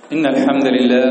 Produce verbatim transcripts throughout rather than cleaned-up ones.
إن الحمد لله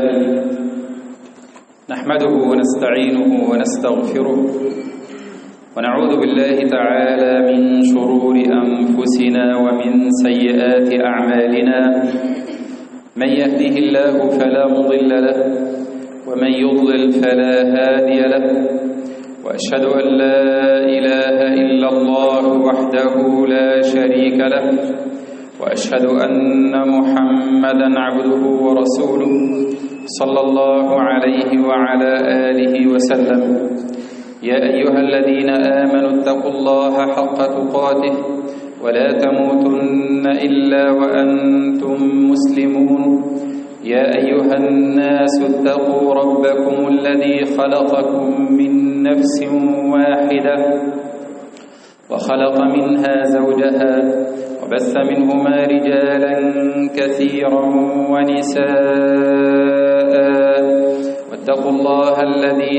نحمده ونستعينه ونستغفره ونعوذ بالله تعالى من شرور أنفسنا ومن سيئات أعمالنا. من يهده الله فلا مضل له ومن يضلل فلا هادي له، وأشهد أن لا إله إلا الله وحده لا شريك له، وأشهد أن محمدًا عبده ورسوله صلى الله عليه وعلى آله وسلم. يا أيها الذين آمنوا اتقوا الله حق تقاته ولا تموتن إلا وأنتم مسلمون. يا أيها الناس اتقوا ربكم الذي خلقكم من نفس واحدة وخلق منها زوجها وبث منهما رجالا كثيرا ونساء، واتقوا الله الذي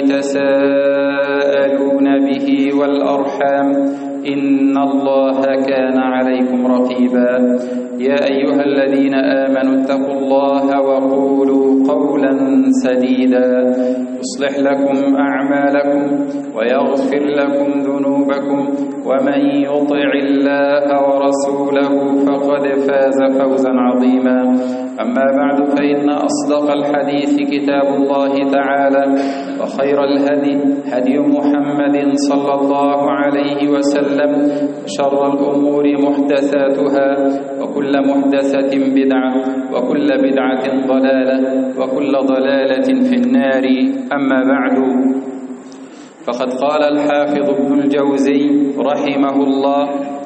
تساءلون به والأرحام إن الله كان عليكم رقيبا. يا أيها الذين آمنوا اتقوا الله وقولوا قولا سديدا يصلح لكم أعمالكم ويغفر لكم ذنوبكم، ومن يطع الله ورسوله فقد فاز فوزا عظيما. أما بعد، فإن أصدق الحديث كتاب الله تعالى، وخير الهدي هدي محمد صلى الله عليه وسلم، وشر الأمور محدثاتها، وكل محدثة بدعة، وكل بدعة ضلالة، وكل ضلالة في النار. أما بعد، فقد قال الحافظ ابن الجوزي رحمه الله: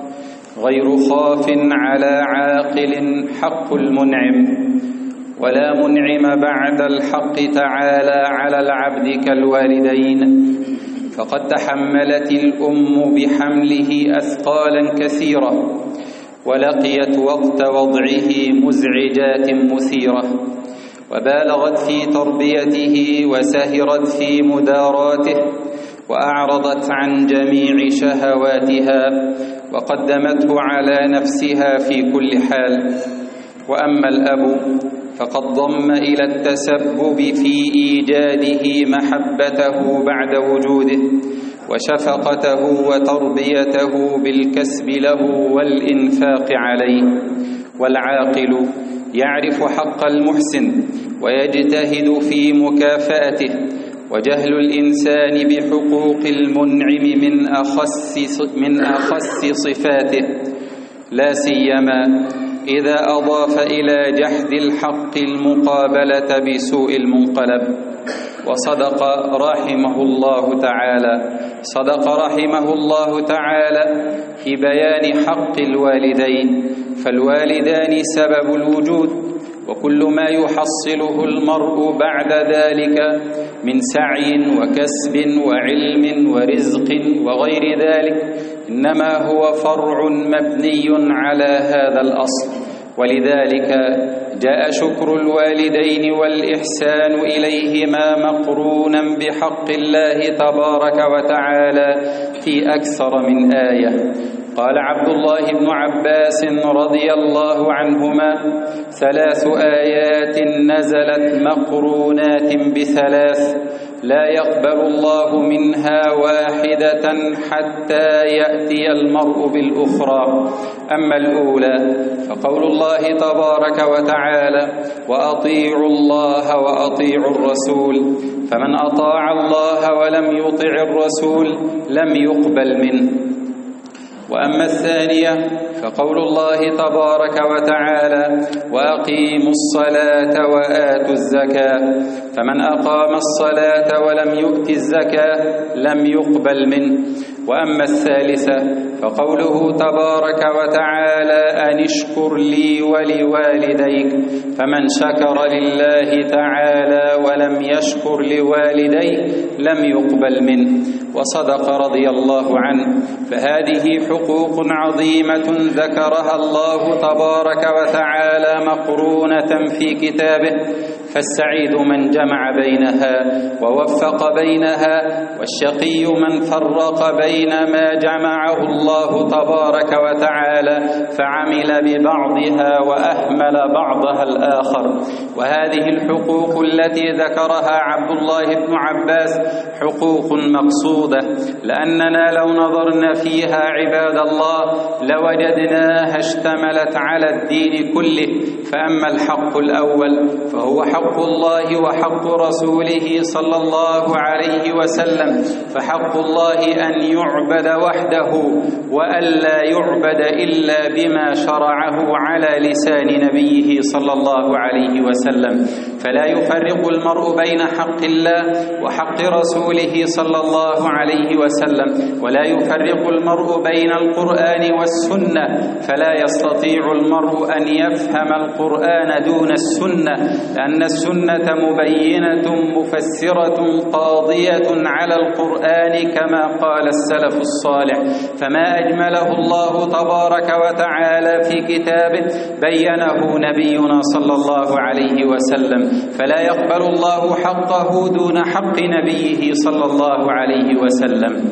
غير خاف على عاقل حق المنعم، ولا منعم بعد الحق تعالى على العبد كالوالدين. فقد تحملت الأم بحمله أثقالا كثيرة، ولقيت وقت وضعه مزعجات مثيرة، وبالغت في تربيته وسهرت في مداراته، وأعرضت عن جميع شهواتها، وقدمته على نفسها في كل حال. وأما الأب فقد ضم إلى التسبب في إيجاده محبته بعد وجوده، وشفقته وتربيته بالكسب له والإنفاق عليه. والعاقل يعرف حق المحسن ويجتهد في مكافأته، وجهل الإنسان بحقوق المنعم من أخص من أخص صفاته، لا سيما إذا أضاف إلى جحد الحق المقابلة بسوء المنقلب. وصدق رحمه الله تعالى صدق رحمه الله تعالى في بيان حق الوالدين، فالوالدان سبب الوجود، وكل ما يحصله المرء بعد ذلك من سعي وكسب وعلم ورزق وغير ذلك إنما هو فرع مبني على هذا الأصل. ولذلك جاء شكر الوالدين والإحسان إليهما مقرونا بحق الله تبارك وتعالى في أكثر من آية. قال عبد الله بن عباس رضي الله عنهما: ثلاث آيات نزلت مقرونات بثلاث، لا يقبل الله منها واحدة حتى يأتي المرء بالأخرى. أما الأولى فقول الله تبارك وتعالى: وأطيعوا الله وأطيعوا الرسول، فمن أطاع الله ولم يطع الرسول لم يقبل منه. وأما الثانية فقول الله تبارك وتعالى: وأقيموا الصلاة وآتوا الزكاة، فمن أقام الصلاة ولم يؤت الزكاة لم يقبل منه. وأما الثالثة فقوله تبارك وتعالى: أن اشكر لي ولوالديك، فمن شكر لله تعالى ولم يشكر لوالديه لم يقبل منه. وصدق رضي الله عنه. فهذه حقوق عظيمة ذكرها الله تبارك وتعالى مقرونة في كتابه، فالسعيد من جمع بينها ووفق بينها، والشقي من فرق بين ما جمعه الله تبارك وتعالى فعمل ببعضها وأهمل بعضها الآخر. وهذه الحقوق التي ذكرها عبد الله بن عباس حقوق مقصودة، لأننا لو نظرنا فيها عباد الله لوجدناها اشتملت على الدين كله. فأما الحق الأول فهو حق الله وحق رسوله صلى الله عليه وسلم، فحق الله أن يعبد وحده وألا يعبد إلا بما شرعه على لسان نبيه صلى الله عليه وسلم، فلا يفرق المرء بين حق الله وحق رسوله صلى الله عليه وسلم، ولا يفرق المرء بين القرآن والسنة، فلا يستطيع المرء أن يفهم القرآن دون السنة، لأن السنة مبينة مفسرة قاضية على القرآن كما قال السلف الصالح. فما أجمله الله تبارك وتعالى في كتابه بينه نبينا صلى الله عليه وسلم، فلا يقبل الله حقه دون حق نبيه صلى الله عليه وسلم.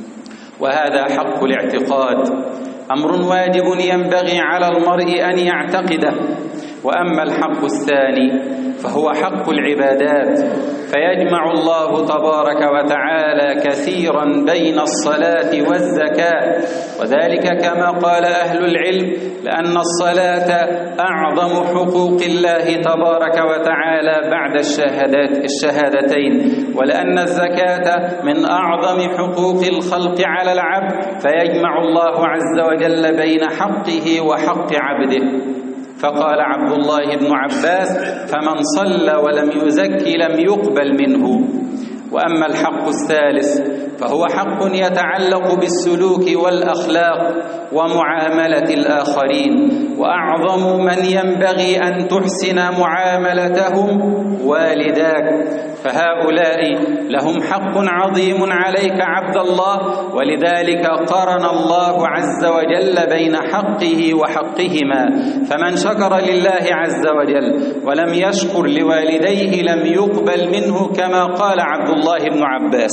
وهذا حق الاعتقاد، أمر واجب ينبغي على المرء أن يعتقده. وأما الحق الثاني فهو حق العبادات، فيجمع الله تبارك وتعالى كثيرا بين الصلاة والزكاة، وذلك كما قال أهل العلم لأن الصلاة أعظم حقوق الله تبارك وتعالى بعد الشهادات الشهادتين، ولأن الزكاة من أعظم حقوق الخلق على العبد، فيجمع الله عز وجل بين حقه وحق عبده. فقال عبد الله بن عباس: فمن صلى ولم يزك لم يقبل منه. وأما الحق الثالث فهو حق يتعلق بالسلوك والأخلاق ومعاملة الآخرين، وأعظم من ينبغي أن تحسن معاملتهم والداك، فهؤلاء لهم حق عظيم عليك عبد الله، ولذلك قرن الله عز وجل بين حقه وحقهما. فمن شكر لله عز وجل ولم يشكر لوالديه لم يقبل منه كما قال عبد الله بن عباس.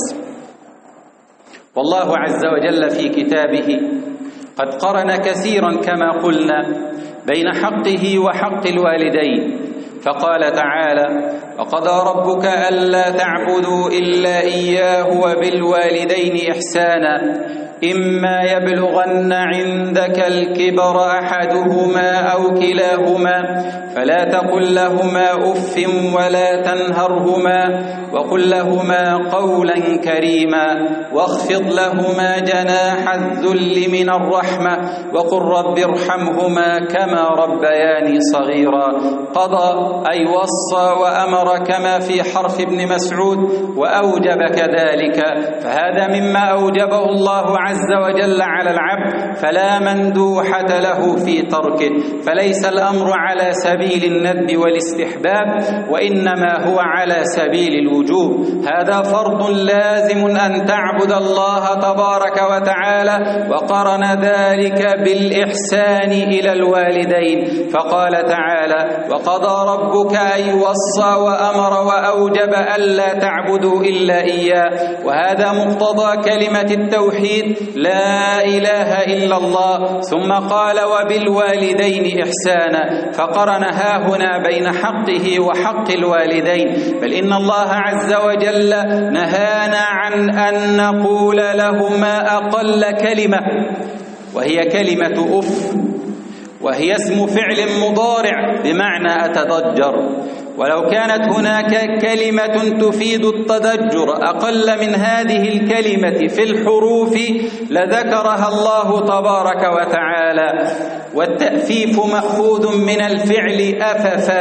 والله عز وجل في كتابه قد قرن كثيرا كما قلنا بين حقه وحق الوالدين، فقال تعالى: وقضى ربك ألا تعبدوا إلا إياه وبالوالدين إحسانا إما يبلغن عندك الكبر أحدهما أو كلاهما فلا تقل لهما أف ولا تنهرهما وقل لهما قولا كريما واخفض لهما جناح الذل من الرحمة وقل رب ارحمهما كما ربياني صغيرا. قضى أي وصى وأمر كما في حرف ابن مسعود وأوجب كذلك، فهذا مما أوجبه الله عز وجل على العبد، فلا مندوحة له في تركه، فليس الأمر على سبيل الندب والاستحباب وإنما هو على سبيل الوجوب. هذا فرض لازم أن تعبد الله تبارك وتعالى، وقرن ذلك بالإحسان إلى الوالدين، فقال تعالى: وقضى ربك أي وصى وأمر وأوجب ألا تعبدوا إلا إياه، وهذا مقتضى كلمة التوحيد لا إله إلا الله. ثم قال: وبالوالدين إحسانا، فقرن هاهنا بين حقه وحق الوالدين، بل إن الله عز وجل نهانا عن أن نقول لهما أقل كلمة، وهي كلمة أف، وهي اسم فعل مضارع بمعنى أتضجر، ولو كانت هناك كلمة تفيد التضجر أقل من هذه الكلمة في الحروف لذكرها الله تبارك وتعالى. والتأفيف مأخوذ من الفعل أففا،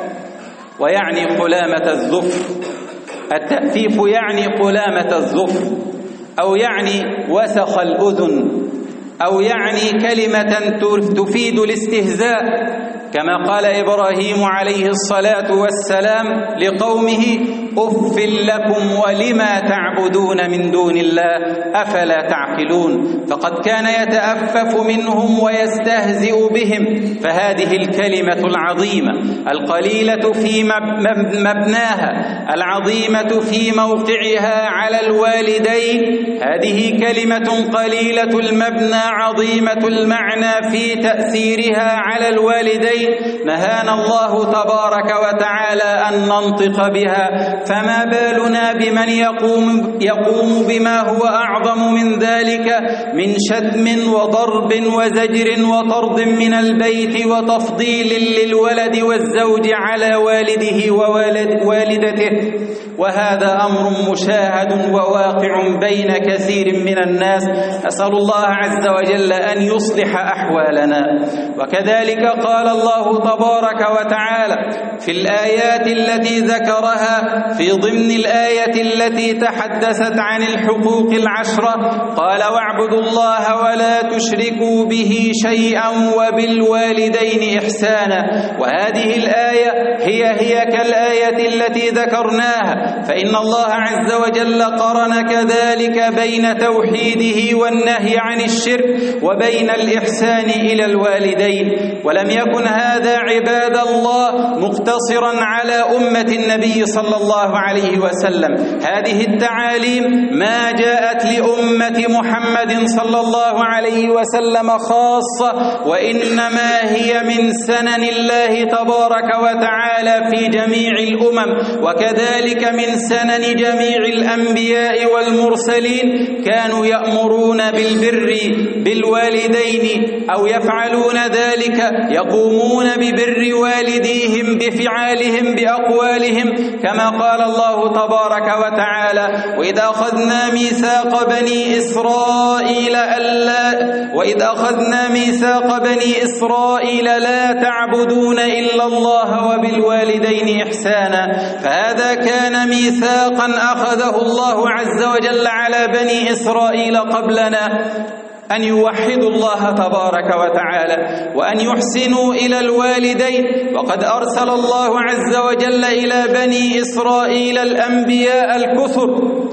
ويعني قلامة الظفر. التأفيف يعني قلامة الظفر، أو يعني وسخ الأذن، أو يعني كلمة تفيد الاستهزاء، كما قال إبراهيم عليه الصلاة والسلام لقومه: أف لكم ولما تعبدون من دون الله أفلا تعقلون. فقد كان يتأفف منهم ويستهزئ بهم. فهذه الكلمة العظيمة القليلة في مبناها العظيمة في موقعها على الوالدين، هذه كلمة قليلة المبنى عظيمة المعنى في تأثيرها على الوالدين، نهانا الله تبارك وتعالى أن ننطق بها، فما بالنا بمن يقوم, يقوم بما هو أعظم من ذلك من شتم وضرب وزجر وطرد من البيت وتفضيل للولد والزوج على والده ووالدته. وهذا أمر مشاهد وواقع بين كثير من الناس، أسأل الله عز وجل أن يصلح أحوالنا. وكذلك قال الله تبارك وتعالى في الآيات التي ذكرها في ضمن الآية التي تحدثت عن الحقوق العشرة، قال واعبدوا الله ولا تشركوا به شيئا وبالوالدين إحسانا. وهذه الآية هي هي كالآية التي ذكرناها، فإن الله عز وجل قرن كذلك بين توحيده والنهي عن الشرك وبين الإحسان إلى الوالدين. ولم يكن هذا عباد الله مقتصرا على أمة النبي صلى الله عليه وسلم، هذه التعاليم ما جاءت لأمة محمد صلى الله عليه وسلم خاصة، وإنما هي من سنن الله تبارك وتعالى في جميع الأمم، وكذلك من سنن جميع الأنبياء والمرسلين. كانوا يأمرون بالبر بالوالدين أو يفعلون ذلك، يقومون ببر والديهم بفعالهم بأقوالهم، كما قال الله تبارك وتعالى وإذ أخذنا ميثاق بني إسرائيل ألا وإذ أخذنا ميثاق بني إسرائيل لا تعبدون إلا الله وبالوالدين إحسانا. فهذا كان ميثاقا أخذه الله عز وجل على بني إسرائيل قبلنا، أن يوحدوا الله تبارك وتعالى وأن يحسنوا إلى الوالدين. وقد أرسل الله عز وجل إلى بني إسرائيل الأنبياء الكثر،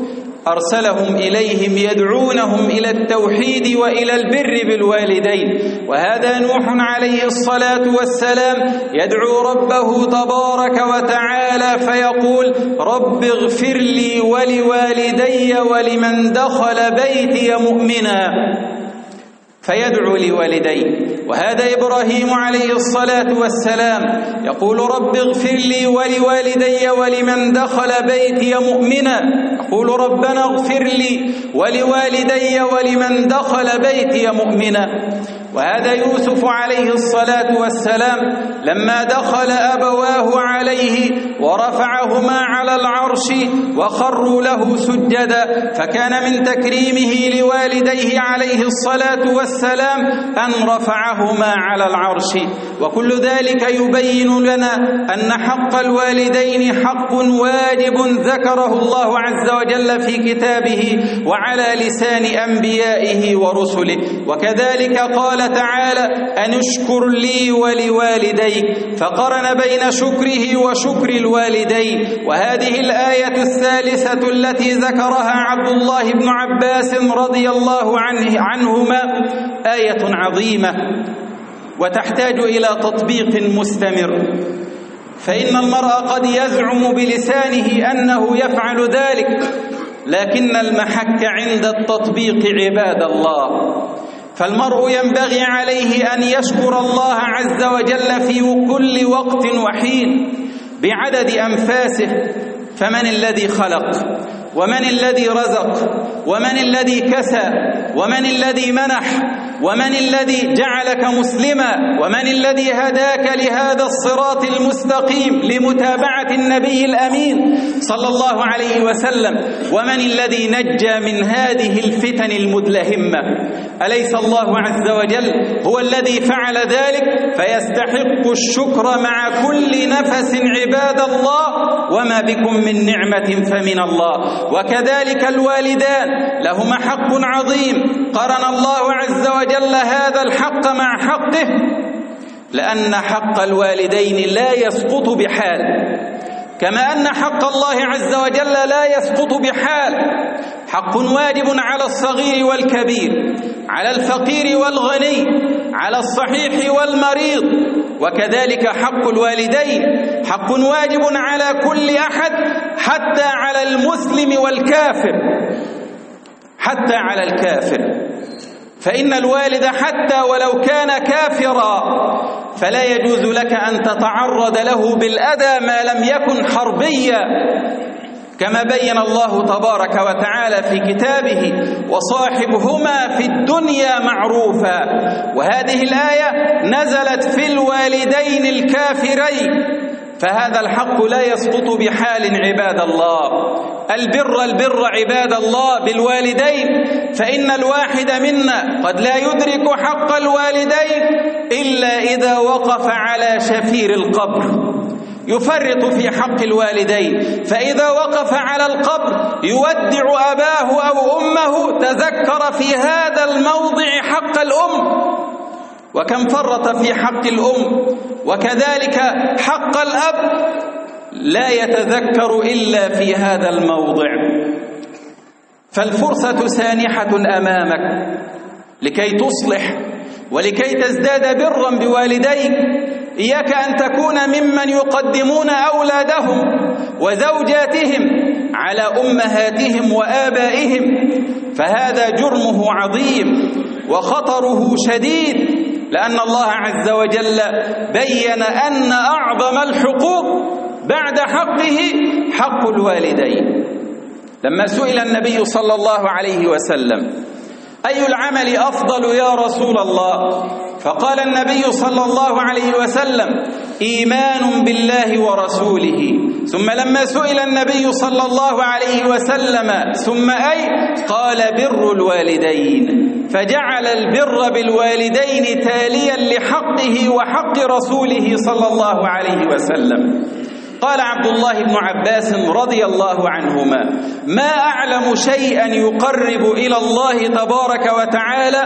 أرسلهم إليهم يدعونهم إلى التوحيد وإلى البر بالوالدين. وهذا نوح عليه الصلاة والسلام يدعو ربه تبارك وتعالى فيقول رب اغفر لي ولوالدي ولمن دخل بيتي مؤمنا، فيدعو لوالديه. وهذا إبراهيم عليه الصلاة والسلام يقول رب اغفر لي ولوالدي ولمن دخل بيتي مؤمنا، يقول ربنا اغفر لي ولوالدي ولمن دخل بيتي مؤمنا. وهذا يوسف عليه الصلاة والسلام لما دخل أبواه عليه ورفعهما على العرش وخروا له سجدا، فكان من تكريمه لوالديه عليه الصلاة والسلام أن رفعهما على العرش. وكل ذلك يبين لنا أن حق الوالدين حق واجب ذكره الله عز وجل في كتابه وعلى لسان أنبيائه ورسله. وكذلك قال تعالى أن اشكر لي ولوالديك، فقرن بين شكره وشكر الوالدين. وهذه الآية الثالثة التي ذكرها عبد الله بن عباس رضي الله عنه عنهما آية عظيمة وتحتاج إلى تطبيق مستمر. فإن المرء قد يزعم بلسانه أنه يفعل ذلك، لكن المحك عند التطبيق عباد الله. فالمرء ينبغي عليه أن يشكر الله عز وجل في كل وقت وحين بعدد أنفاسه. فمن الذي خلق؟ ومن الذي رزق؟ ومن الذي كسى؟ ومن الذي منح؟ ومن الذي جعلك مسلما؟ ومن الذي هداك لهذا الصراط المستقيم لمتابعة النبي الأمين صلى الله عليه وسلم؟ ومن الذي نجى من هذه الفتن المدلهمة؟ أليس الله عز وجل هو الذي فعل ذلك؟ فيستحق الشكر مع كل نفس عباد الله، وما بكم من نعمة فمن الله. وكذلك الوالدان لهما حق عظيم، قرن الله عز وجل هذا الحق مع حقه، لأن حق الوالدين لا يسقط بحال. كما أن حق الله عز وجل لا يسقط بحال، حق واجب على الصغير والكبير، على الفقير والغني، على الصحيح والمريض، وكذلك حق الوالدين حق واجب على كل أحد، حتى على المسلم والكافر، حتى على الكافر. فإن الوالد حتى ولو كان كافرا فلا يجوز لك أن تتعرض له بالأذى ما لم يكن حربيا، كما بين الله تبارك وتعالى في كتابه: وصاحبهما في الدنيا معروفا. وهذه الآية نزلت في الوالدين الكافرين، فهذا الحق لا يسقط بحال عباد الله. البر البر عباد الله بالوالدين، فإن الواحد منا قد لا يدرك حق الوالدين إلا إذا وقف على شفير القبر، يفرط في حق الوالدين، فإذا وقف على القبر يودع أباه أو أمه تذكر في هذا الموضع حق الأم، وكم فرط في حق الأم، وكذلك حق الأب لا يتذكر إلا في هذا الموضع. فالفرصة سانحة أمامك لكي تصلح ولكي تزداد برا بوالديك. إياك أن تكون ممن يقدمون أولادهم وزوجاتهم على أمهاتهم وآبائهم، فهذا جرمه عظيم وخطره شديد، لأن الله عز وجل بين أن أعظم الحقوق بعد حقه حق الوالدين. لما سئل النبي صلى الله عليه وسلم: أي العمل أفضل يا رسول الله؟ فقال النبي صلى الله عليه وسلم: إيمان بالله ورسوله. ثم لما سئل النبي صلى الله عليه وسلم: ثم أي؟ قال: بر الوالدين، فجعل البر بالوالدين تاليا لحقه وحق رسوله صلى الله عليه وسلم. قال عبد الله بن عباس رضي الله عنهما: ما أعلم شيئا يقرب إلى الله تبارك وتعالى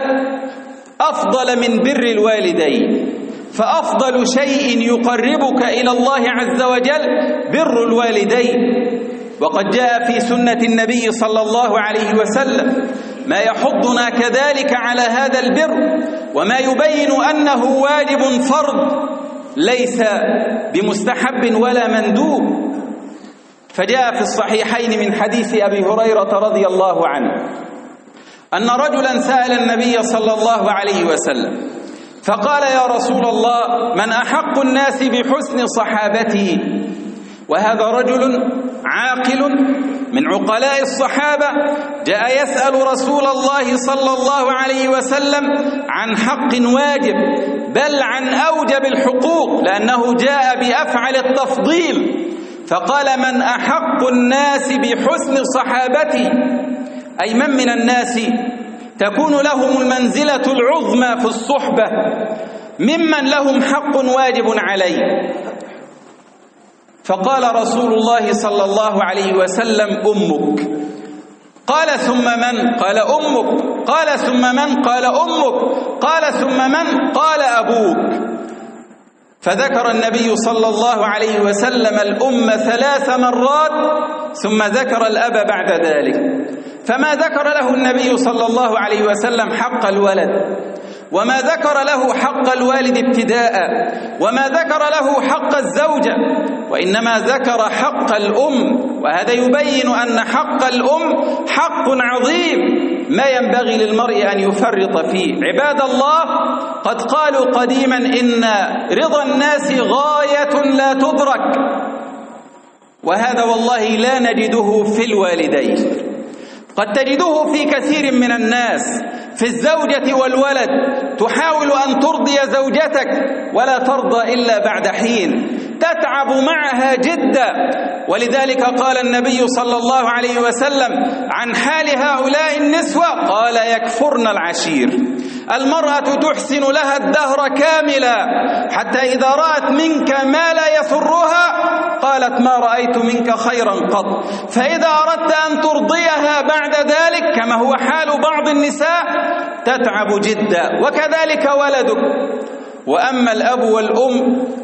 أفضل من بر الوالدين، فأفضل شيء يقربك إلى الله عز وجل بر الوالدين. وقد جاء في سنة النبي صلى الله عليه وسلم ما يحضنا كذلك على هذا البر، وما يبين أنه واجب فرض ليس بمستحب ولا مندوب. فجاء في الصحيحين من حديث أبي هريرة رضي الله عنه أن رجلا سأل النبي صلى الله عليه وسلم فقال: يا رسول الله، من أحق الناس بحسن صحابتي؟ وهذا رجل عاقل من عقلاء الصحابة جاء يسأل رسول الله صلى الله عليه وسلم عن حق واجب، بل عن أوجب الحقوق، لأنه جاء بأفعل التفضيل. فقال: من أحق الناس بحسن صحابتي؟ أي من من الناس تكون لهم المنزلة العظمى في الصحبة ممن لهم حق واجب عليه. فقال رسول الله صلى الله عليه وسلم: أمك. قال: ثم من؟ قال: أمك. قال: ثم من؟ قال: أمك. قال: ثم من؟ قال: أبوك. فذكر النبي صلى الله عليه وسلم الأم ثلاث مرات، ثم ذكر الأب بعد ذلك. فما ذكر له النبي صلى الله عليه وسلم حق الولد، وما ذكر له حق الوالد ابتداء، وما ذكر له حق الزوجة، وإنما ذكر حق الأم. وهذا يبين أن حق الأم حق عظيم ما ينبغي للمرء أن يفرط فيه. عباد الله، قد قالوا قديما: إن رضا الناس غاية لا تدرك، وهذا والله لا نجده في الوالدين. قد تجده في كثير من الناس، في الزوجة والولد، تحاول أن ترضي زوجتك ولا ترضى إلا بعد حين، تتعب معها جدا. ولذلك قال النبي صلى الله عليه وسلم عن حال هؤلاء النسوة: قال: يكفرن العشير. المرأة تحسن لها الدهر كاملا، حتى إذا رأت منك ما لا يسرها قالت: ما رأيت منك خيرا قط. فإذا أردت أن ترضيها بعد ذلك، كما هو حال بعض النساء، تتعب جدا، وكذلك ولدك. وأما الأب والأم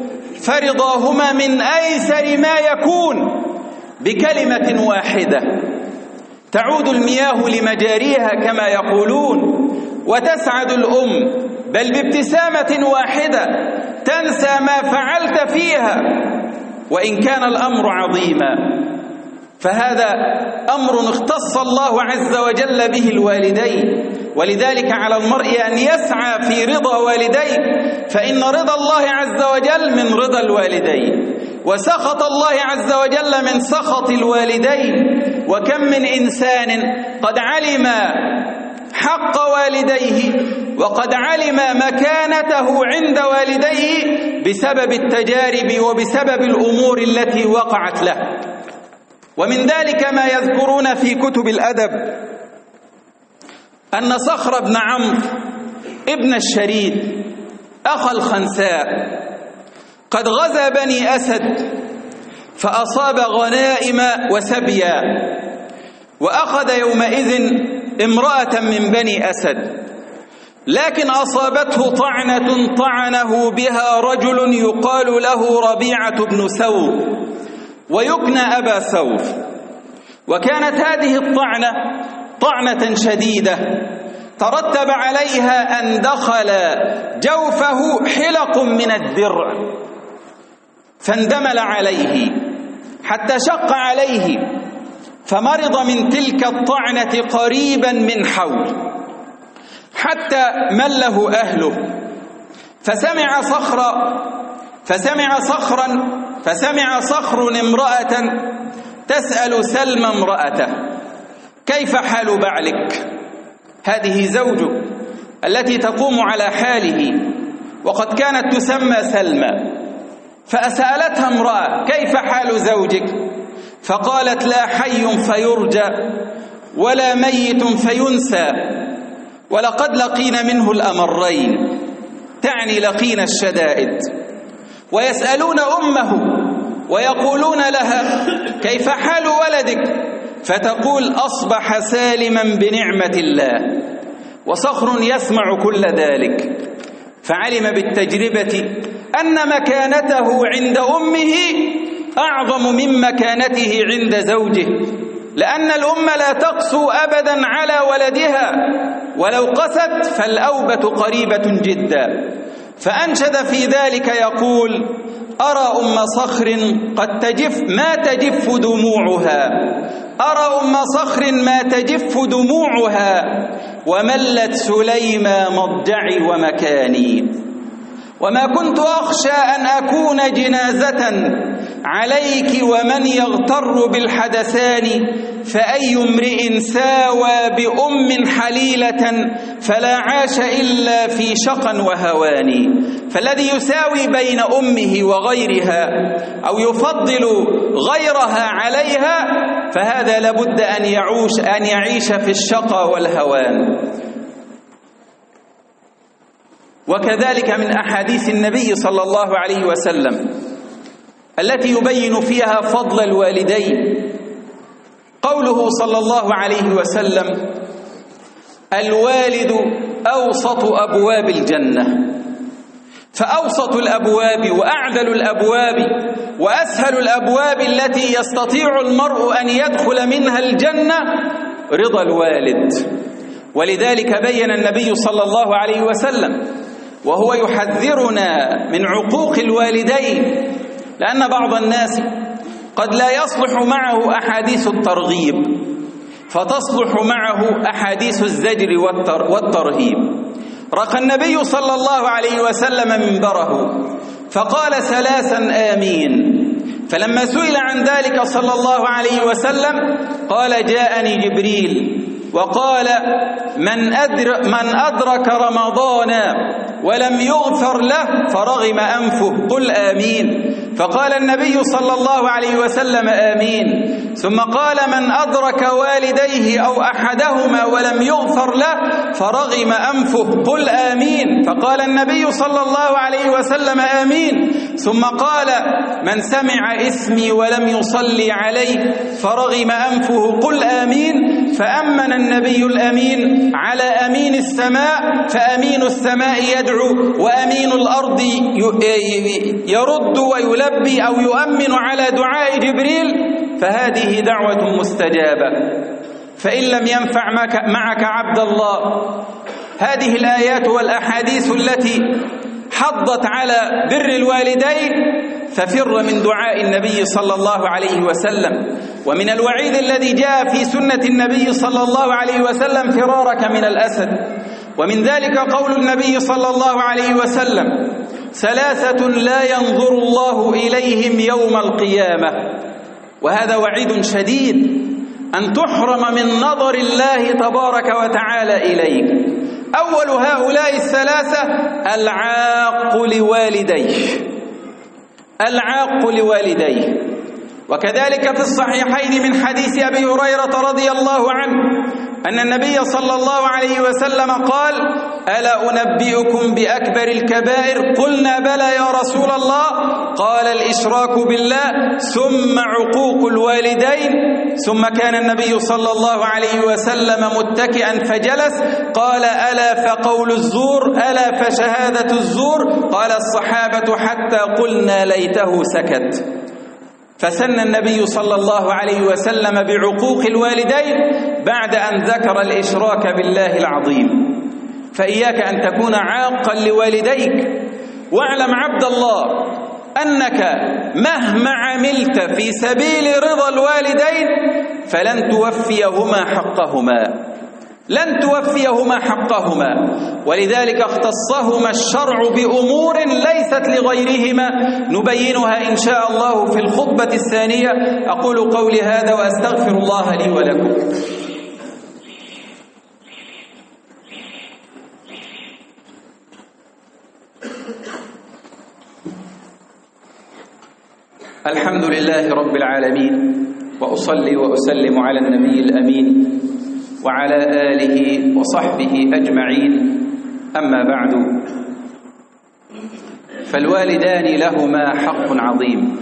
فرضاهما من أيسر ما يكون بكلمة واحدة تعود المياه لمجاريها كما يقولون، وتسعد الأم، بل بابتسامة واحدة تنسى ما فعلت فيها وإن كان الأمر عظيما. فهذا أمر اختص الله عز وجل به الوالدين، ولذلك على المرء أن يسعى في رضا والديه، فإن رضا الله عز وجل من رضا الوالدين، وسخط الله عز وجل من سخط الوالدين. وكم من إنسان قد علم حق والديه وقد علم مكانته عند والديه بسبب التجارب وبسبب الأمور التي وقعت له. ومن ذلك ما يذكرون في كتب الأدب أن صخر بن عمرو ابن الشريد أخا الخنساء قد غزا بني أسد فأصاب غنائم وسبيا، وأخذ يومئذ امرأة من بني أسد، لكن أصابته طعنة طعنه بها رجل يقال له ربيعة بن ثور ويكنى أبا ثور. وكانت هذه الطعنة طعنة شديدة ترتب عليها أن دخل جوفه حلق من الدرع فاندمل عليه حتى شق عليه، فمرض من تلك الطعنة قريبا من حول حتى مله أهله. فسمع صخرا فسمع صخرا فسمع صخر امرأة تسأل سلمى امرأته: كيف حال بعلك؟ هذه زوجه التي تقوم على حاله، وقد كانت تسمى سلمى. فسألتها امرأة: كيف حال زوجك؟ فقالت: لا حي فيرجى ولا ميت فينسى، ولقد لقينا منه الأمرين، تعني لقينا الشدائد. ويسألون أمه ويقولون لها: كيف حال ولدك؟ فتقول: أصبح سالما بنعمة الله. وصخر يسمع كل ذلك، فعلم بالتجربة أن مكانته عند أمه أعظم من مكانته عند زوجه، لأن الأم لا تقسو أبدا على ولدها، ولو قست فالأوبة قريبة جدا. فأنشد في ذلك يقول: أرى أم صخر قد تجف ما تجف دموعها، أرى أم صخر ما تجف دموعها، وملت سليمى مضجعي ومكاني. وما كنت أخشى أن أكون جنازة عليك ومن يغتر بالحدثان، فأي امرئ ساوى بأم حليلة فلا عاش إلا في شقا وهوان. فالذي يساوي بين أمه وغيرها أو يفضل غيرها عليها فهذا لابد أن يعوش أن يعيش في الشقا والهوان. وكذلك من أحاديث النبي صلى الله عليه وسلم التي يبين فيها فضل الوالدين قوله صلى الله عليه وسلم: الوالد أوسط أبواب الجنة. فأوسط الأبواب وأعدل الأبواب وأسهل الأبواب التي يستطيع المرء أن يدخل منها الجنة رضا الوالد. ولذلك بين النبي صلى الله عليه وسلم وهو يحذرنا من عقوق الوالدين، لأن بعض الناس قد لا يصلح معه أحاديث الترغيب، فتصلح معه أحاديث الزجر والترهيب. رقى النبي صلى الله عليه وسلم منبره فقال ثلاثا آمين. فلما سئل عن ذلك صلى الله عليه وسلم قال: جاءني جبريل وقال: من أدرك, من أدرك رمضان ولم يغفر له فرغم أنفه، قل آمين. فقال النبي صلى الله عليه وسلم: آمين. ثم قال: من أدرك والديه أو أحدهما ولم يغفر له فرغم أنفه، قل آمين. فقال النبي صلى الله عليه وسلم: آمين. ثم قال: من سمع اسمي ولم يصلي علي فرغم أنفه قل آمين. فأمن النبي الأمين على أمين السماء، فأمين السماء يدعو وأمين الأرض يرد ويلبي أو يؤمن على دعاء جبريل، فهذه دعوة مستجابة. فإن لم ينفع معك عبد الله هذه الآيات والأحاديث التي حضت على بر الوالدين، ففر من دعاء النبي صلى الله عليه وسلم، ومن الوعيد الذي جاء في سنة النبي صلى الله عليه وسلم فرارك من الأسد. ومن ذلك قول النبي صلى الله عليه وسلم: ثلاثة لا ينظر الله إليهم يوم القيامة. وهذا وعيد شديد أن تحرم من نظر الله تبارك وتعالى إليك. أول هؤلاء الثلاثة العاق لوالديه، العاق لوالديه. وكذلك في الصحيحين من حديث أبي هريرة رضي الله عنه أن النبي صلى الله عليه وسلم قال: ألا أنبئكم بأكبر الكبائر؟ قلنا: بلى يا رسول الله. قال: الإشراك بالله، ثم عقوق الوالدين. ثم كان النبي صلى الله عليه وسلم متكئا فجلس، قال: ألا فقول الزور، ألا فشهادة الزور. قال الصحابة حتى قلنا ليته سكت. فسن النبي صلى الله عليه وسلم بعقوق الوالدين بعد أن ذكر الإشراك بالله العظيم. فإياك أن تكون عاقا لوالديك، واعلم عبد الله أنك مهما عملت في سبيل رضا الوالدين فلن توفيهما حقهما، لن توفيهما حقهما. ولذلك اختصهما الشرع بأمور ليست لغيرهما، نبينها إن شاء الله في الخطبة الثانية. أقول قولي هذا وأستغفر الله لي ولكم. الحمد لله رب العالمين، وأصلي وأسلم على النبي الأمين وعلى آله وصحبه أجمعين. أما بعد، فالوالدان لهما حق عظيم،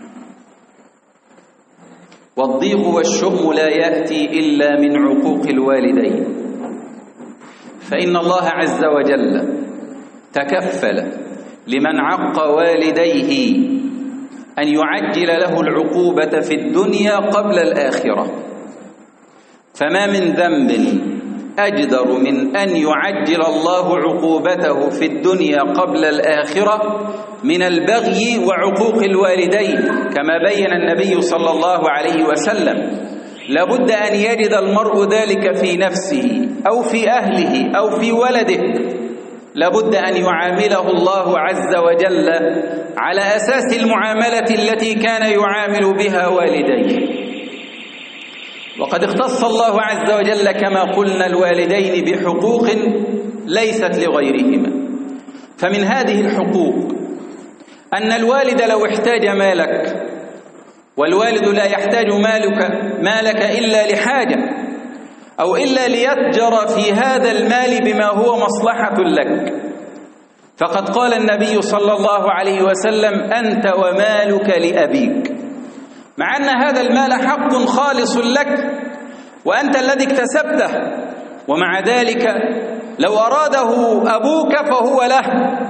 والضيق والشؤم لا يأتي إلا من عقوق الوالدين. فإن الله عز وجل تكفل لمن عق والديه أن يعجل له العقوبة في الدنيا قبل الآخرة. فما من ذنب أجدر من أن يعجل الله عقوبته في الدنيا قبل الآخرة من البغي وعقوق الوالدين، كما بين النبي صلى الله عليه وسلم. لابد أن يجد المرء ذلك في نفسه أو في أهله أو في ولده، لابد أن يعامله الله عز وجل على أساس المعاملة التي كان يعامل بها والديه. وقد اختص الله عز وجل كما قلنا الوالدين بحقوق ليست لغيرهما. فمن هذه الحقوق أن الوالد لو احتاج مالك، والوالد لا يحتاج مالك مالك إلا لحاجة أو إلا ليتجر في هذا المال بما هو مصلحة لك، فقد قال النبي صلى الله عليه وسلم: أنت ومالك لأبيك. مع أن هذا المال حق خالص لك وأنت الذي اكتسبته، ومع ذلك لو أراده أبوك فهو له.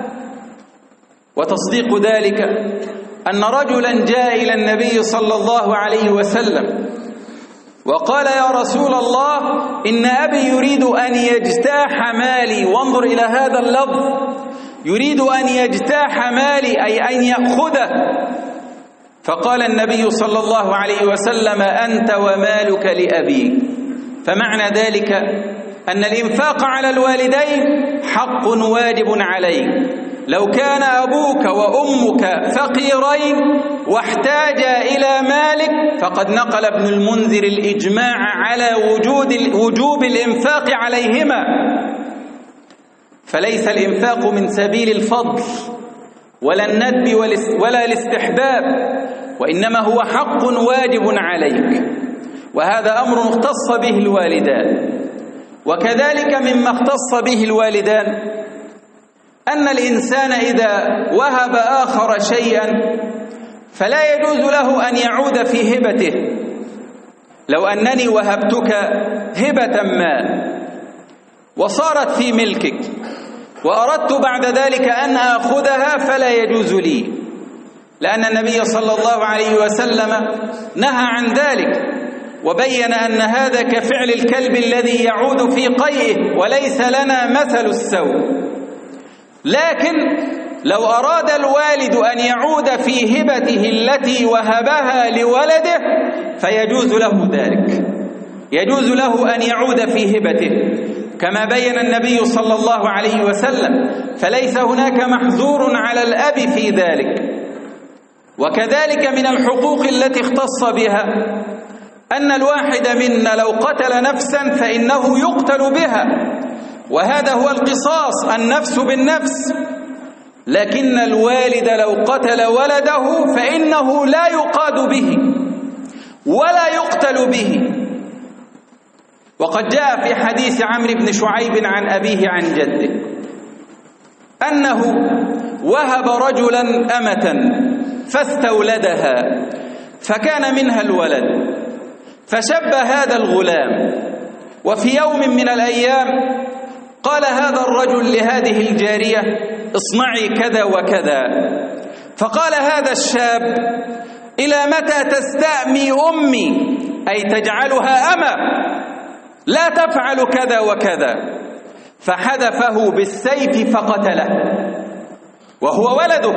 وتصديق ذلك أن رجلا جاء إلى النبي صلى الله عليه وسلم وقال: يا رسول الله، إن أبي يريد أن يجتاح مالي. وانظر إلى هذا اللفظ، يريد أن يجتاح مالي أي أن يأخذه. فقال النبي صلى الله عليه وسلم: أنت ومالك لأبيك. فمعنى ذلك أن الإنفاق على الوالدين حق واجب عليك. لو كان أبوك وأمك فقيرين واحتاجا إلى مالك فقد نقل ابن المنذر الإجماع على وجود وجوب الإنفاق عليهما. فليس الإنفاق من سبيل الفضل ولا الندب ولا الاستحباب، وإنما هو حق واجب عليك، وهذا أمر اختص به الوالدان. وكذلك مما اختص به الوالدان أن الإنسان إذا وهب آخر شيئا فلا يجوز له أن يعود في هبته. لو أنني وهبتك هبة ما وصارت في ملكك وأردت بعد ذلك أن آخذها فلا يجوز لي، لأن النبي صلى الله عليه وسلم نهى عن ذلك وبين أن هذا كفعل الكلب الذي يعود في قيئه وليس لنا مثل السوء. لكن لو أراد الوالد أن يعود في هبته التي وهبها لولده فيجوز له ذلك، يجوز له أن يعود في هبته كما بين النبي صلى الله عليه وسلم، فليس هناك محظور على الأب في ذلك. وكذلك من الحقوق التي اختص بها أن الواحد منا لو قتل نفسا فإنه يقتل بها، وهذا هو القصاص، النفس بالنفس. لكن الوالد لو قتل ولده فإنه لا يقاد به ولا يقتل به. وقد جاء في حديث عمرو بن شعيب عن أبيه عن جده أنه وهب رجلا أمة فاستولدها فكان منها الولد، فشب هذا الغلام، وفي يوم من الأيام قال هذا الرجل لهذه الجارية اصنعي كذا وكذا، فقال هذا الشاب إلى متى تستأمي أمي، أي تجعلها أمة، لا تفعل كذا وكذا، فحدفه بالسيف فقتله وهو ولده.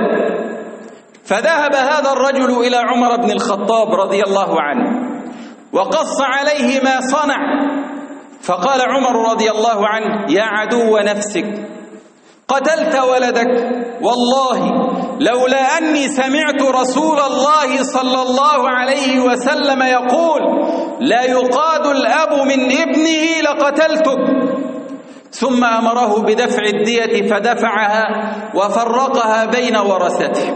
فذهب هذا الرجل إلى عمر بن الخطاب رضي الله عنه وقص عليه ما صنع، فقال عمر رضي الله عنه يا عدو نفسك قتلت ولدك، والله لولا أني سمعت رسول الله صلى الله عليه وسلم يقول لا يقاد الأب من ابنه لقتلتك. ثم أمره بدفع الدية فدفعها وفرقها بين ورثته.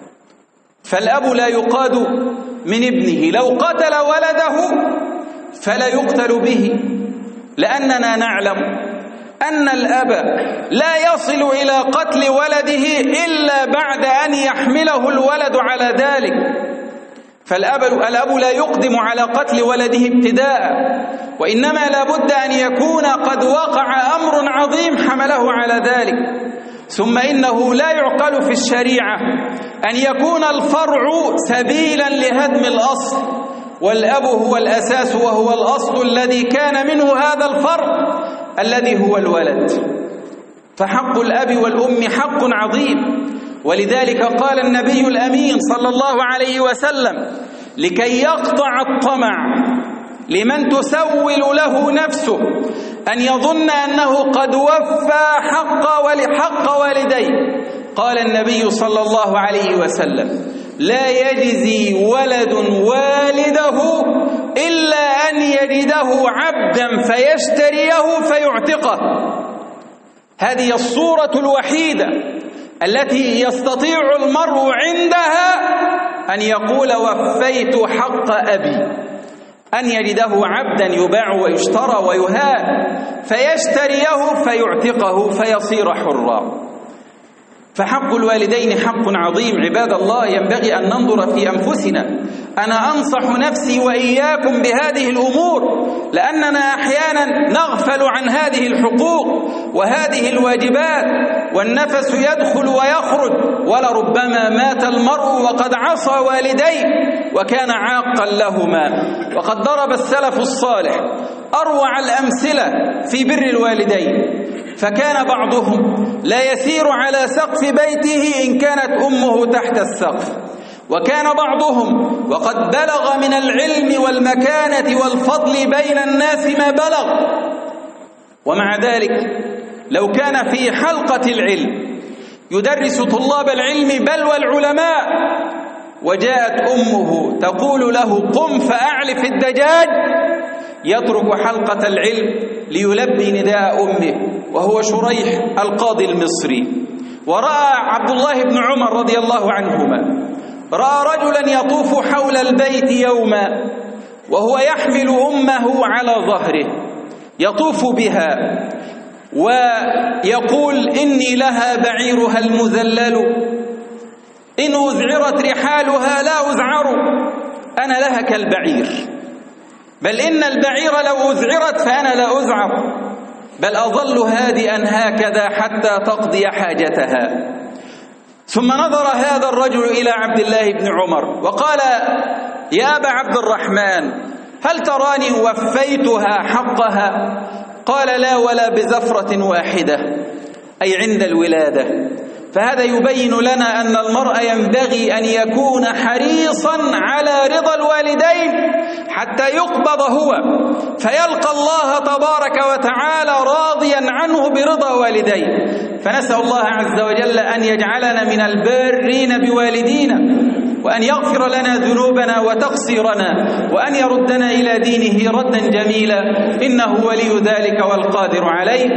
فالأب لا يقاد من ابنه، لو قتل ولده فلا يقتل به، لأننا نعلم أن الأب لا يصل إلى قتل ولده إلا بعد أن يحمله الولد على ذلك. فالأب الأب لا يقدم على قتل ولده ابتداء، وإنما لا بد أن يكون قد وقع أمر عظيم حمله على ذلك. ثم إنه لا يعقل في الشريعة أن يكون الفرع سبيلا لهدم الأصل، والأب هو الأساس وهو الأصل الذي كان منه هذا الفرع الذي هو الولد. فحق الأب والأم حق عظيم، ولذلك قال النبي الأمين صلى الله عليه وسلم لكي يقطع الطمع لمن تسول له نفسه أن يظن أنه قد وفى حق ولحق والديه، قال النبي صلى الله عليه وسلم لا يجزي ولد والده إلا أن يجده عبدا فيشتريه فيعتقه. هذه الصورة الوحيدة التي يستطيع المرء عندها أن يقول وفيت حق أبي، أن يجده عبدا يباع ويشترى ويهان فيشتريه فيعتقه فيصير حرا. فحق الوالدين حق عظيم عباد الله، ينبغي أن ننظر في أنفسنا. أنا أنصح نفسي وإياكم بهذه الأمور، لأننا أحيانا نغفل عن هذه الحقوق وهذه الواجبات، والنفس يدخل ويخرج، ولربما مات المرء وقد عصى والديه وكان عاقا لهما. وقد ضرب السلف الصالح أروع الأمثلة في بر الوالدين، فكان بعضهم لا يسير على سقف بيته إن كانت أمه تحت السقف، وكان بعضهم وقد بلغ من العلم والمكانة والفضل بين الناس ما بلغ، ومع ذلك لو كان في حلقة العلم يدرس طلاب العلم بل والعلماء، وجاءت أمه تقول له قم فأعلف الدجاج، يترك حلقة العلم ليلبي نداء أمه، وهو شريح القاضي المصري. ورأى عبد الله بن عمر رضي الله عنهما رأى رجلا يطوف حول البيت يوما وهو يحمل أمه على ظهره يطوف بها، ويقول إني لها بعيرها المذلل إن أذعرت رحالها لا أذعر، أنا لها كالبعير، بل إن البعير لو أذعرت فأنا لا أذعر، بل أظل هادئا هكذا حتى تقضي حاجتها. ثم نظر هذا الرجل إلى عبد الله بن عمر وقال: يا أبا عبد الرحمن، هل تراني وفيتها حقها؟ قال: لا، ولا بزفرة واحدة، أي عند الولادة. فهذا يبين لنا أن المرء ينبغي أن يكون حريصا على رضا الوالدين حتى يقبض هو فيلقى الله تبارك وتعالى راضيا عنه برضا والديه. فنسأل الله عز وجل أن يجعلنا من البارين بوالدينا، وأن يغفر لنا ذنوبنا وتقصيرنا، وأن يردنا إلى دينه ردا جميلا، إنه ولي ذلك والقادر عليه.